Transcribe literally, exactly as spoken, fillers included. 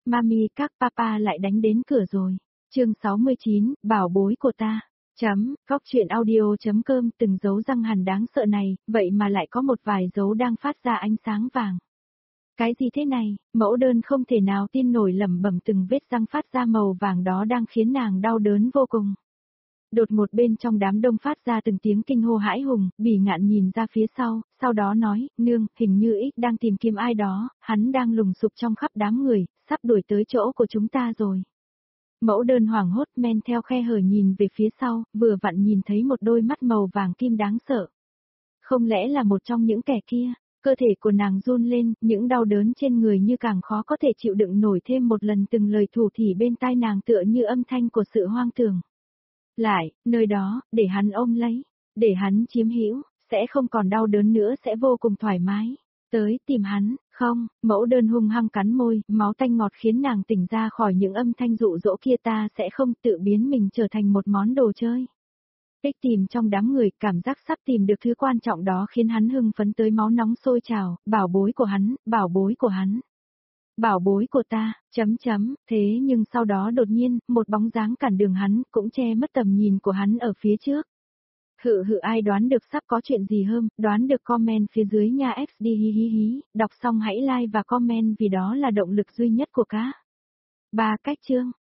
Mami các papa lại đánh đến cửa rồi. Chương sáu mươi chín, bảo bối của ta. Chấm, góc chuyện audio chấm com từng dấu răng hằn đáng sợ này, vậy mà lại có một vài dấu đang phát ra ánh sáng vàng. Cái gì thế này, mẫu đơn không thể nào tin nổi lẩm bẩm từng vết răng phát ra màu vàng đó đang khiến nàng đau đớn vô cùng. Đột một bên trong đám đông phát ra từng tiếng kinh hô hãi hùng, Bỉ Ngạn nhìn ra phía sau, sau đó nói, nương, hình như X đang tìm kiếm ai đó, hắn đang lùng sục trong khắp đám người, sắp đuổi tới chỗ của chúng ta rồi. Mẫu đơn hoảng hốt men theo khe hở nhìn về phía sau, vừa vặn nhìn thấy một đôi mắt màu vàng kim đáng sợ. Không lẽ là một trong những kẻ kia? Cơ thể của nàng run lên, những đau đớn trên người như càng khó có thể chịu đựng nổi thêm một lần từng lời thủ thỉ bên tai nàng tựa như âm thanh của sự hoang tưởng. Lại, nơi đó, để hắn ôm lấy, để hắn chiếm hữu, sẽ không còn đau đớn nữa, sẽ vô cùng thoải mái. Tới tìm hắn, không, mẫu đơn hung hăng cắn môi, máu tanh ngọt khiến nàng tỉnh ra khỏi những âm thanh dụ dỗ kia, ta sẽ không tự biến mình trở thành một món đồ chơi. Tích tìm trong đám người, cảm giác sắp tìm được thứ quan trọng đó khiến hắn hưng phấn tới máu nóng sôi trào, bảo bối của hắn, bảo bối của hắn. Bảo bối của ta, chấm chấm, thế nhưng sau đó đột nhiên, một bóng dáng cản đường hắn, cũng che mất tầm nhìn của hắn ở phía trước. Hự hự ai đoán được sắp có chuyện gì hơn, đoán được comment phía dưới nha ép đê hí hí hí, đọc xong hãy like và comment vì đó là động lực duy nhất của cá. Ba cách chương.